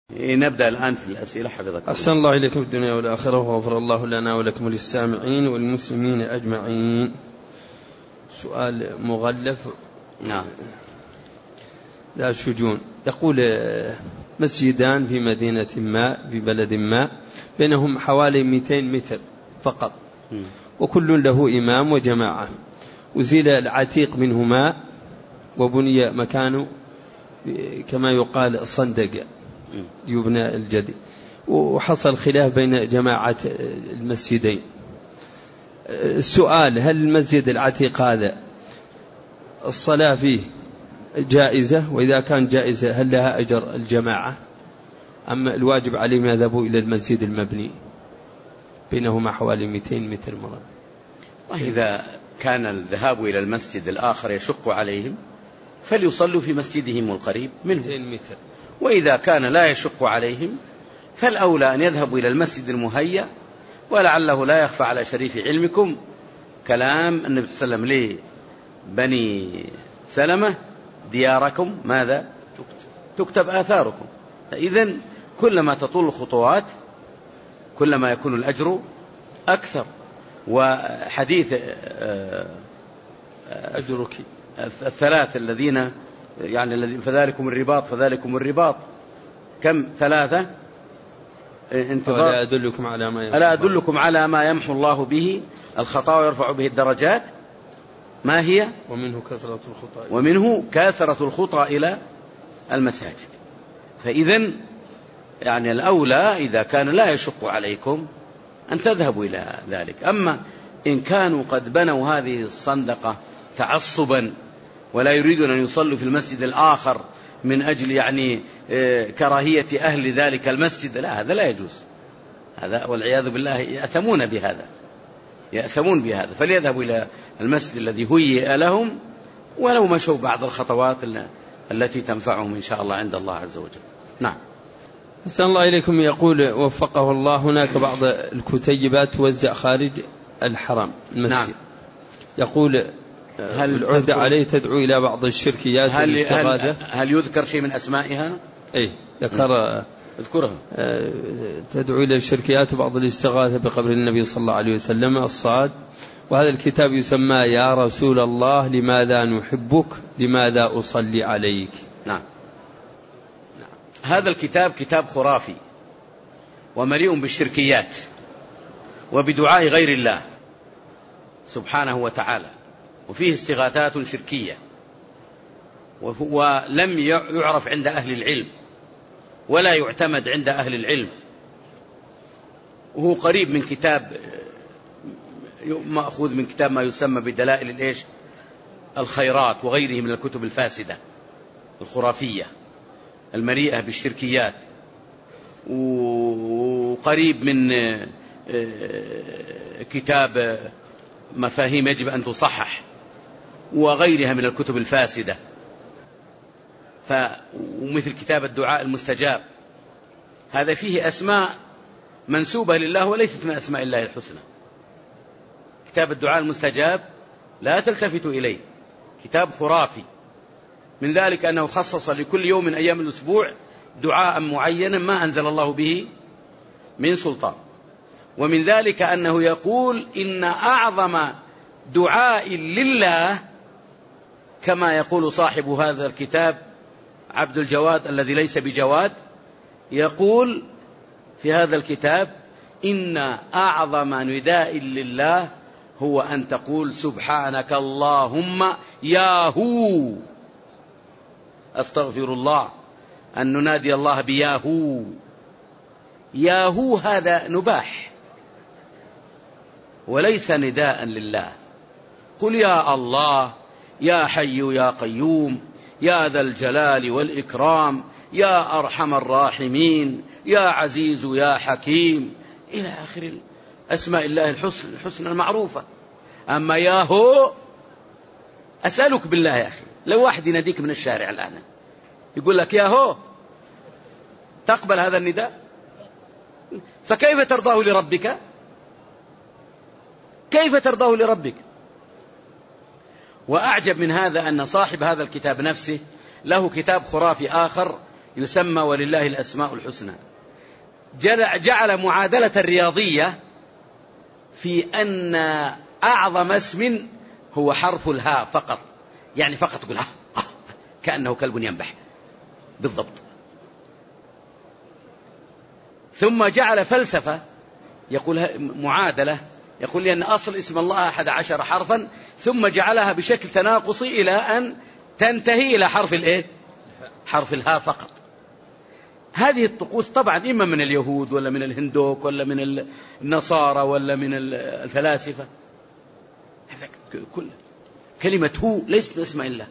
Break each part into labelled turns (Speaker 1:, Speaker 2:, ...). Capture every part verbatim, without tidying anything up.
Speaker 1: نبدأ الآن في الأسئلة حفظكم.
Speaker 2: أحسن الله إليكم في الدنيا والآخرة وغفر الله لنا ولكم وللسامعين والمسلمين أجمعين. سؤال مغلف.
Speaker 1: نعم.
Speaker 2: لا شجون. يقول مسجدان في مدينة ما في بلد ما بينهم حوالي مئتين متر فقط، وكل له إمام وجماعة، وزيل العتيق منهما وبني مكانه كما يقال صندق يبنى الجديد، وحصل خلاف بين جماعة المسجدين. السؤال: هل المسجد العتيق هذا الصلاة فيه جائزة؟ وإذا كان جائزة هل لها أجر الجماعة أم الواجب عليهم يذهبوا إلى المسجد المبني بينهما حوالي مئتين متر مرة؟
Speaker 1: إذا كان الذهاب إلى المسجد الآخر يشق عليهم فليصلوا في مسجدهم القريب منه
Speaker 2: مئتين متر.
Speaker 1: وإذا كان لا يشق عليهم فالأولى أن يذهبوا إلى المسجد المهيأ. ولعله لا يخفى على شريف علمكم كلام النبي صلى الله عليه وسلم ليه بني سلمة: دياركم ماذا تكتب آثاركم. فإذن كلما تطول الخطوات كلما يكون الأجر أكثر. وحديث
Speaker 2: أجرك
Speaker 1: الثلاث الذين يعني فذلكم الرباط فذلكم الرباط كم ثلاثة انتظار.
Speaker 2: ألا أدلكم على ما يمحو
Speaker 1: ألا أدلكم على ما يمحو الله به الخطايا ويرفع به الدرجات؟ ما هي؟
Speaker 2: ومنه كثرة الخطى
Speaker 1: ومنه كثرة الخطى إلى المساجد. فإذن يعني الأولى إذا كان لا يشق عليكم أن تذهبوا إلى ذلك. أما إن كانوا قد بنوا هذه الصندقة تعصبا ولا يريدون أن يصلوا في المسجد الآخر من أجل يعني كراهية أهل ذلك المسجد، لا، هذا لا يجوز، هذا والعياذ بالله يأثمون بهذا يأثمون بهذا فليذهبوا إلى المسجد الذي هيئ لهم ولو مشوا بعض الخطوات التي تنفعهم إن شاء الله عند الله عز وجل. نعم.
Speaker 2: أحسن الله إليكم. يقول وفقه الله: هناك بعض الكتيبات توزع خارج الحرم المسجد. نعم. يقول هل العهدة عليه تدعو إلى بعض الشركيات
Speaker 1: هل,
Speaker 2: والاستغاثة؟
Speaker 1: هل, هل يذكر شيء من أسمائها؟
Speaker 2: أي ذكر
Speaker 1: اذكرها.
Speaker 2: تدعو إلى الشركيات وبعض الاستغاثة بقبر النبي صلى الله عليه وسلم الصاد. وهذا الكتاب يسمى يا رسول الله لماذا نحبك لماذا أصلي عليك.
Speaker 1: نعم. هذا الكتاب كتاب خرافي ومليء بالشركيات وبدعاء غير الله سبحانه وتعالى، وفيه استغاثات شركية، ولم يعرف عند أهل العلم ولا يعتمد عند أهل العلم، وهو قريب من كتاب مأخوذ من كتاب ما يسمى بدلائل الإيش الخيرات وغيره من الكتب الفاسدة الخرافية المليئة بالشركيات، وقريب من كتاب مفاهيم يجب أن تصحح وغيرها من الكتب الفاسدة، ومثل كتاب الدعاء المستجاب. هذا فيه أسماء منسوبة لله وليست من أسماء الله الحسنى. كتاب الدعاء المستجاب لا تلتفتوا إليه، كتاب خرافي. من ذلك أنه خصص لكل يوم من أيام الأسبوع دعاء معينا ما أنزل الله به من سلطان. ومن ذلك أنه يقول إن أعظم دعاء لله كما يقول صاحب هذا الكتاب عبد الجواد الذي ليس بجواد، يقول في هذا الكتاب إن أعظم نداء لله هو أن تقول سبحانك اللهم يا هو. أستغفر الله أن ننادي الله بياهو. ياهو هذا نباح وليس نداء لله. قل يا الله، يا حي يا قيوم، يا ذا الجلال والإكرام، يا أرحم الراحمين، يا عزيز يا حكيم، إلى آخر أسماء الله الحسن الحسنى المعروفة. أما ياهو، أسألك بالله يا أخي، لو واحد يناديك من الشارع الآن يقول لك ياهو، تقبل هذا النداء؟ فكيف ترضاه لربك؟ كيف ترضاه لربك؟ وأعجب من هذا أن صاحب هذا الكتاب نفسه له كتاب خرافي آخر يسمى ولله الأسماء الحسنى. جعل معادلة الرياضية في أن أعظم اسم هو حرف الهاء فقط، يعني فقط تقول ها كأنه كلب ينبح بالضبط. ثم جعل فلسفة يقول معادلة، يقول لأن أصل اسم الله أحد عشر حرفا، ثم جعلها بشكل تناقصي إلى أن تنتهي إلى حرف الإيه؟ حرف الهاء فقط. هذه الطقوس طبعا إما من اليهود ولا من الهندوك ولا من النصارى ولا من الفلاسفة. هذا كله كلمة هو ليست من اسماء الله.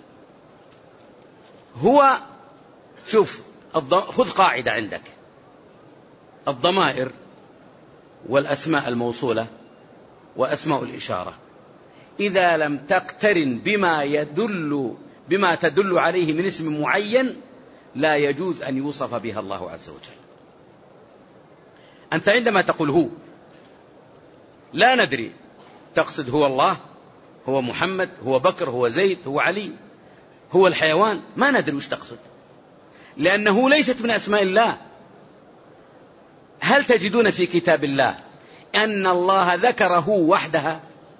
Speaker 1: هو شوف خذ قاعدة عندك، الضمائر والأسماء الموصولة وأسماء الإشارة إذا لم تقترن بما يدل بما تدل عليه من اسم معين لا يجوز أن يوصف بها الله عز وجل. أنت عندما تقول هو لا ندري تقصد هو الله، هو محمد، هو بكر، هو زيد، هو علي، هو الحيوان، ما ندري وش تقصد، لأنه ليست من أسماء الله. هل تجدون في كتاب الله أن الله ذكره وحدها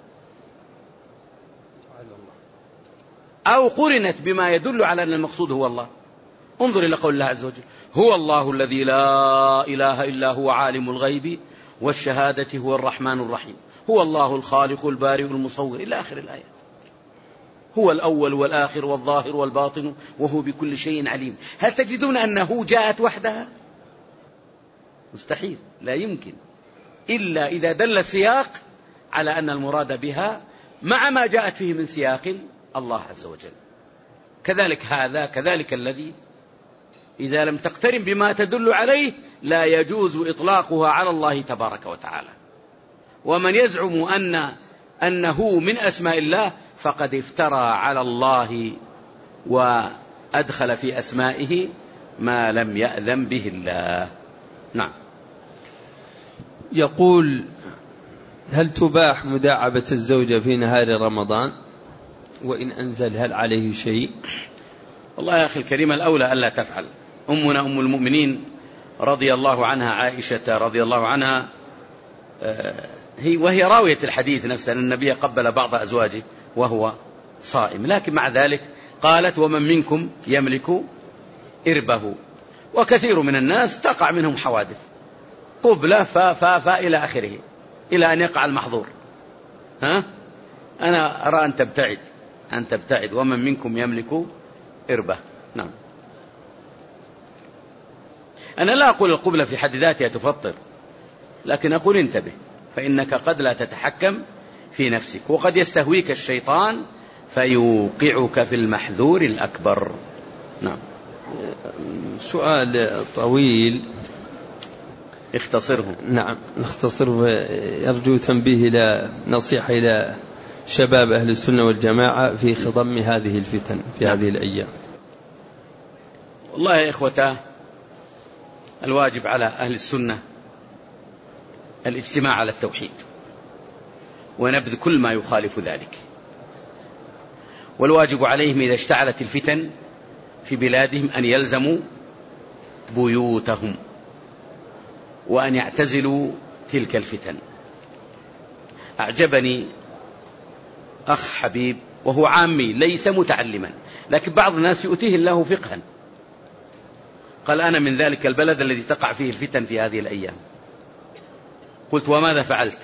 Speaker 1: أو قرنت بما يدل على أن المقصود هو الله؟ انظر إلى قول الله عز وجل هو الله الذي لا إله إلا هو عالم الغيب والشهادة هو الرحمن الرحيم، هو الله الخالق البارئ المصور إلى آخر الآية. هو الأول والآخر والظاهر والباطن وهو بكل شيء عليم. هل تجدون أنه جاءت وحدها؟ مستحيل، لا يمكن، إلا إذا دل السياق على أن المراد بها مع ما جاءت فيه من سياق الله عز وجل. كذلك هذا، كذلك الذي إذا لم تقترن بما تدل عليه لا يجوز إطلاقها على الله تبارك وتعالى. ومن يزعم أن أنه من أسماء الله فقد افترى على الله وأدخل في أسمائه ما لم يأذن به الله. نعم.
Speaker 2: يقول هل تباح مداعبة الزوجة في نهار رمضان، وإن أنزل هل عليه شيء؟
Speaker 1: والله يا أخي الكريم الأولى ألا تفعل. أمنا أم المؤمنين رضي الله عنها عائشة رضي الله عنها هي وهي راوية الحديث نفسه أن النبي قبل بعض أزواجه وهو صائم، لكن مع ذلك قالت ومن منكم يملك إربه. وكثير من الناس تقع منهم حوادث قبلة فا فا فا إلى آخره إلى أن يقع المحظور. ها؟ أنا أرى أن تبتعد أن تبتعد ومن منكم يملك إربه. نعم. أنا لا أقول القبلة في حد ذاتها تفطر، لكن أقول انتبه، فإنك قد لا تتحكم في نفسك، وقد يستهويك الشيطان فيوقعك في المحذور الأكبر. نعم.
Speaker 2: سؤال طويل
Speaker 1: اختصره.
Speaker 2: نعم نختصره. يرجو تنبيه إلى نصيحة إلى شباب أهل السنة والجماعة في خضم هذه الفتن في هذه الأيام.
Speaker 1: والله يا إخوته، الواجب على أهل السنة الاجتماع على التوحيد ونبذ كل ما يخالف ذلك، والواجب عليهم إذا اشتعلت الفتن في بلادهم أن يلزموا بيوتهم وأن يعتزلوا تلك الفتن. أعجبني أخ حبيب وهو عامي ليس متعلما، لكن بعض الناس يؤتيه الله فقها، قال أنا من ذلك البلد الذي تقع فيه الفتن في هذه الأيام. قلت وماذا فعلت؟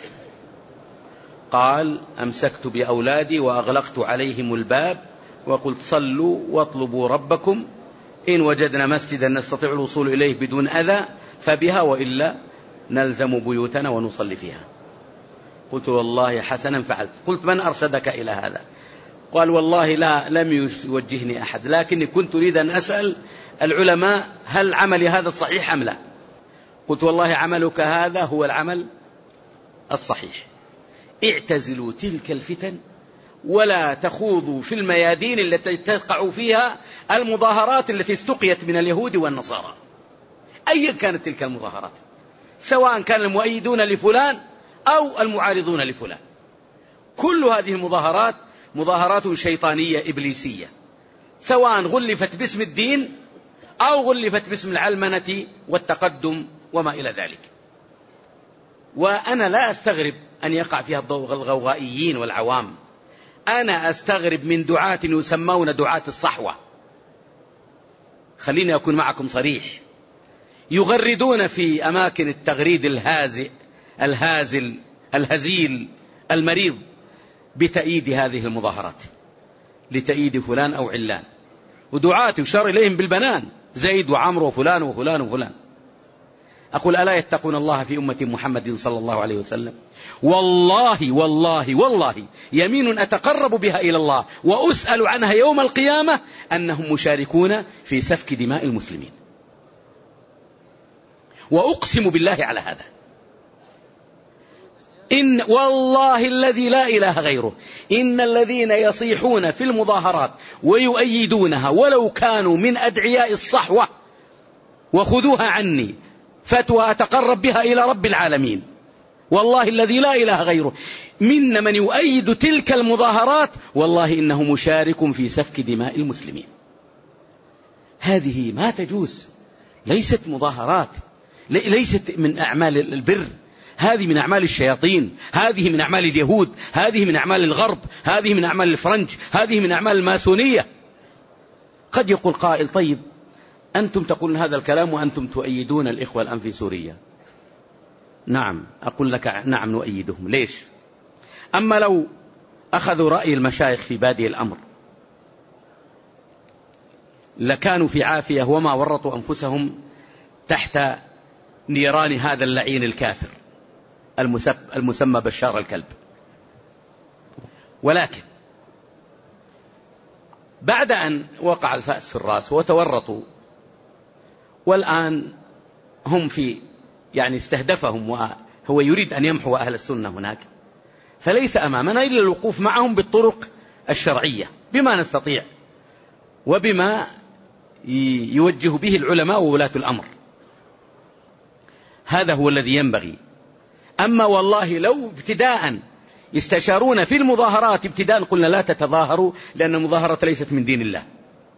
Speaker 1: قال أمسكت بأولادي وأغلقت عليهم الباب وقلت صلوا واطلبوا ربكم، إن وجدنا مسجدا نستطيع الوصول إليه بدون أذى فبها، وإلا نلزم بيوتنا ونصلي فيها. قلت والله حسنا فعلت. قلت من أرشدك إلى هذا؟ قال والله لا لم يوجهني أحد، لكني كنت أريد أن أسأل العلماء هل عملي هذا الصحيح أم لا؟ قلت والله عملك هذا هو العمل الصحيح. اعتزلوا تلك الفتن ولا تخوضوا في الميادين التي تقع فيها المظاهرات التي استقيت من اليهود والنصارى أيا كانت تلك المظاهرات، سواء كان المؤيدون لفلان أو المعارضون لفلان. كل هذه المظاهرات مظاهرات شيطانية إبليسية، سواء غلفت باسم الدين أو غلفت باسم العلمنة والتقدم وما إلى ذلك. وأنا لا أستغرب أن يقع فيها الغوغائيين والعوام، أنا أستغرب من دعاة يسمون دعاة الصحوة. خليني أكون معكم صريح، يغردون في أماكن التغريد الهازئ الهازل الهزيل المريض بتأييد هذه المظاهرات، لتأييد فلان أو علان، ودعاة يشار إليهم بالبنان، زيد وعمر وفلان وفلان وفلان. أقول ألا يتقون الله في أمة محمد صلى الله عليه وسلم؟ والله والله والله يمين أتقرب بها إلى الله وأسأل عنها يوم القيامة أنهم مشاركون في سفك دماء المسلمين، وأقسم بالله على هذا. إن والله الذي لا إله غيره، إن الذين يصيحون في المظاهرات ويؤيدونها ولو كانوا من أدعياء الصحوة، وخذوها عني فتوى أتقرب بها إلى رب العالمين، والله الذي لا إله غيره، من من يؤيد تلك المظاهرات والله إنه مشارك في سفك دماء المسلمين. هذه ما تجوز، ليست مظاهرات، ليست من أعمال البر، هذه من أعمال الشياطين، هذه من أعمال اليهود، هذه من أعمال الغرب، هذه من أعمال الفرنج، هذه من أعمال الماسونية. قد يقول قائل طيب أنتم تقولون هذا الكلام وأنتم تؤيدون الإخوة الآن في سوريا. نعم، أقول لك نعم نؤيدهم. ليش؟ أما لو أخذوا رأي المشايخ في بادئ الأمر لكانوا في عافية وما ورطوا أنفسهم تحت نيران هذا اللعين الكافر المسمى بشار الكلب. ولكن بعد أن وقع الفأس في الرأس وتورطوا، والآن هم في يعني استهدفهم وهو يريد أن يمحو أهل السنة هناك، فليس أمامنا إلا الوقوف معهم بالطرق الشرعية بما نستطيع وبما يوجه به العلماء وولاة الأمر. هذا هو الذي ينبغي. أما والله لو ابتداء يستشارون في المظاهرات ابتداء قلنا لا تتظاهروا لأن المظاهرة ليست من دين الله،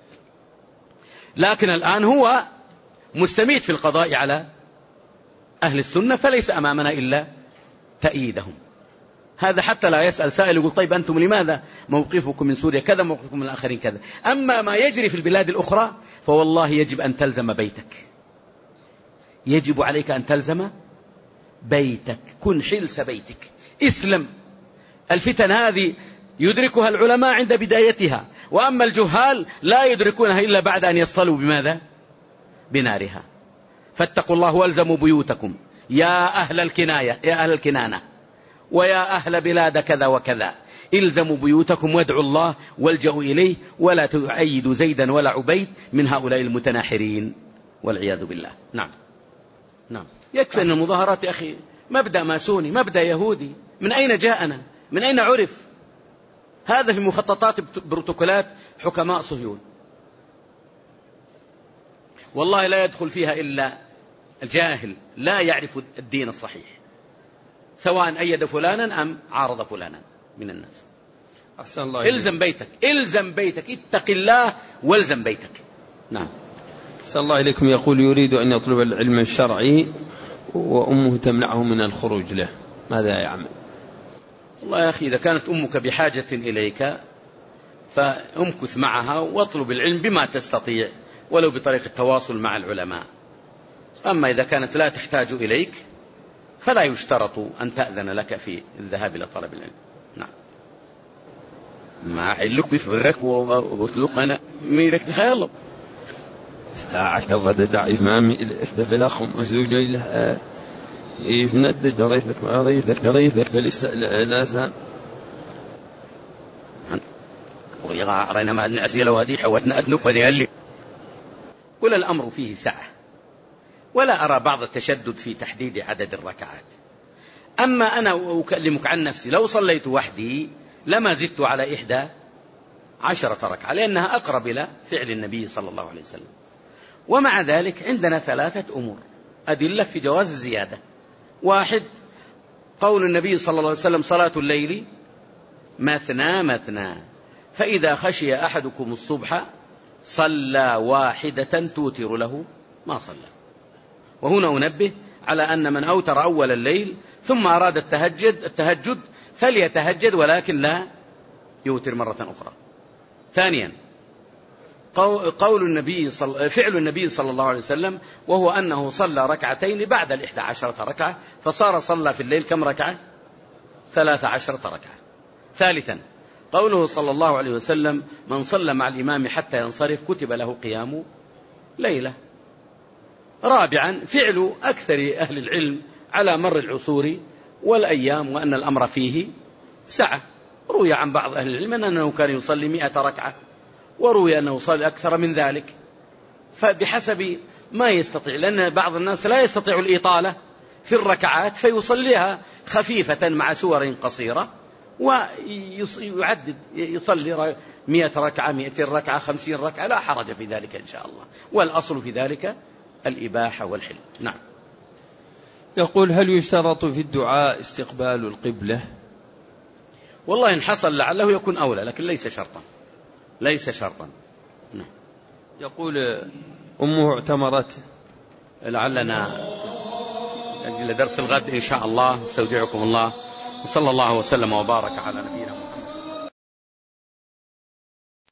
Speaker 1: لكن الآن هو مستميت في القضاء على أهل السنة، فليس أمامنا إلا تأييدهم. هذا حتى لا يسأل سائل يقول طيب أنتم لماذا موقفكم من سوريا كذا، موقفكم من الآخرين كذا. أما ما يجري في البلاد الأخرى فوالله يجب أن تلزم بيتك، يجب عليك أن تلزم بيتك، كن حلس بيتك، اسلم. الفتن هذه يدركها العلماء عند بدايتها، وأما الجهال لا يدركونها إلا بعد أن يصلوا بماذا؟ بنارها. فاتقوا الله والزموا بيوتكم يا أهل الكناية يا أهل الكنانة ويا أهل بلاد كذا وكذا، الزموا بيوتكم وادعوا الله والجأوا إليه، ولا تؤيدوا زيدا ولا عبيد من هؤلاء المتناحرين والعياذ بالله. نعم نعم، يكفي أن المظاهرات يا أخي مبدأ ماسوني، مبدأ يهودي. من أين جاءنا؟ من أين عرف؟ هذا في مخططات بروتوكولات حكماء صهيون، والله لا يدخل فيها إلا الجاهل لا يعرف الدين الصحيح، سواء أيد فلانا أم عارض فلانا من الناس.
Speaker 2: أحسن الله.
Speaker 1: إلزم بيتك، إلزم بيتك، اتق الله والزم بيتك. نعم.
Speaker 2: أحسن الله إليكم. يقول يريد أن يطلب العلم الشرعي وأمه تمنعه من الخروج له، ماذا يعمل؟
Speaker 1: والله يا أخي إذا كانت أمك بحاجة إليك فأمكث معها واطلب العلم بما تستطيع ولو بطريقة التواصل مع العلماء. أما إذا كانت لا تحتاج إليك فلا يشترط أن تأذن لك في الذهاب إلى طلب العلم. نعم. ما علق بفرك وقلت أنا ميلك تخيل
Speaker 2: استعاش الغد داعي إمامي إلى استفل أخم أسوج إلى يفند دريثك وريثك دريثك بالإسلام
Speaker 1: ويغا رأينا ما النعسي لو هذه حوتنا أتنك وديالي. كل الأمر فيه سعة، ولا أرى بعض التشدد في تحديد عدد الركعات. أما أنا أكلمك عن نفسي، لو صليت وحدي لما زدت على إحدى عشرة ركعة، لأنها أقرب إلى فعل النبي صلى الله عليه وسلم. ومع ذلك عندنا ثلاثة أمور أدلة في جواز الزيادة. واحد، قول النبي صلى الله عليه وسلم صلاة الليل مثنى مثنى، فإذا خشي أحدكم الصبح صلى واحدة توتر له ما صلى. وهنا أنبه على أن من أوتر أول الليل ثم أراد التهجد, التهجد فليتهجد ولكن لا يوتر مرة أخرى. ثانيا قول النبي صل... فعل النبي صلى الله عليه وسلم، وهو أنه صلى ركعتين بعد الإحدى عشرة ركعة، فصار صلى في الليل كم ركعة؟ ثلاث عشرة ركعة. ثالثا قوله صلى الله عليه وسلم من صلى مع الإمام حتى ينصرف كتب له قيام ليلة. رابعا فعل أكثر أهل العلم على مر العصور والأيام وأن الأمر فيه سعة. روي عن بعض أهل العلم أنه كان يصلي مئة ركعة، وروي أنه يصلي أكثر من ذلك، فبحسب ما يستطيع، لأن بعض الناس لا يستطيع الإطالة في الركعات فيصليها خفيفة مع سور قصيرة ويعدد يصلي مئة ركعة مئتين ركعة خمسين ركعة، لا حرج في ذلك إن شاء الله، والأصل في ذلك الإباحة والحل. نعم.
Speaker 2: يقول هل يشترط في الدعاء استقبال القبلة؟
Speaker 1: والله إن حصل لعله يكون أولى، لكن ليس شرطا، ليس شرطا. نعم.
Speaker 2: يقول أمه اعتمرت.
Speaker 1: لعلنا لدرس الغد إن شاء الله. استودعكم الله وصلى الله وسلم وبارك على نبينا محمد.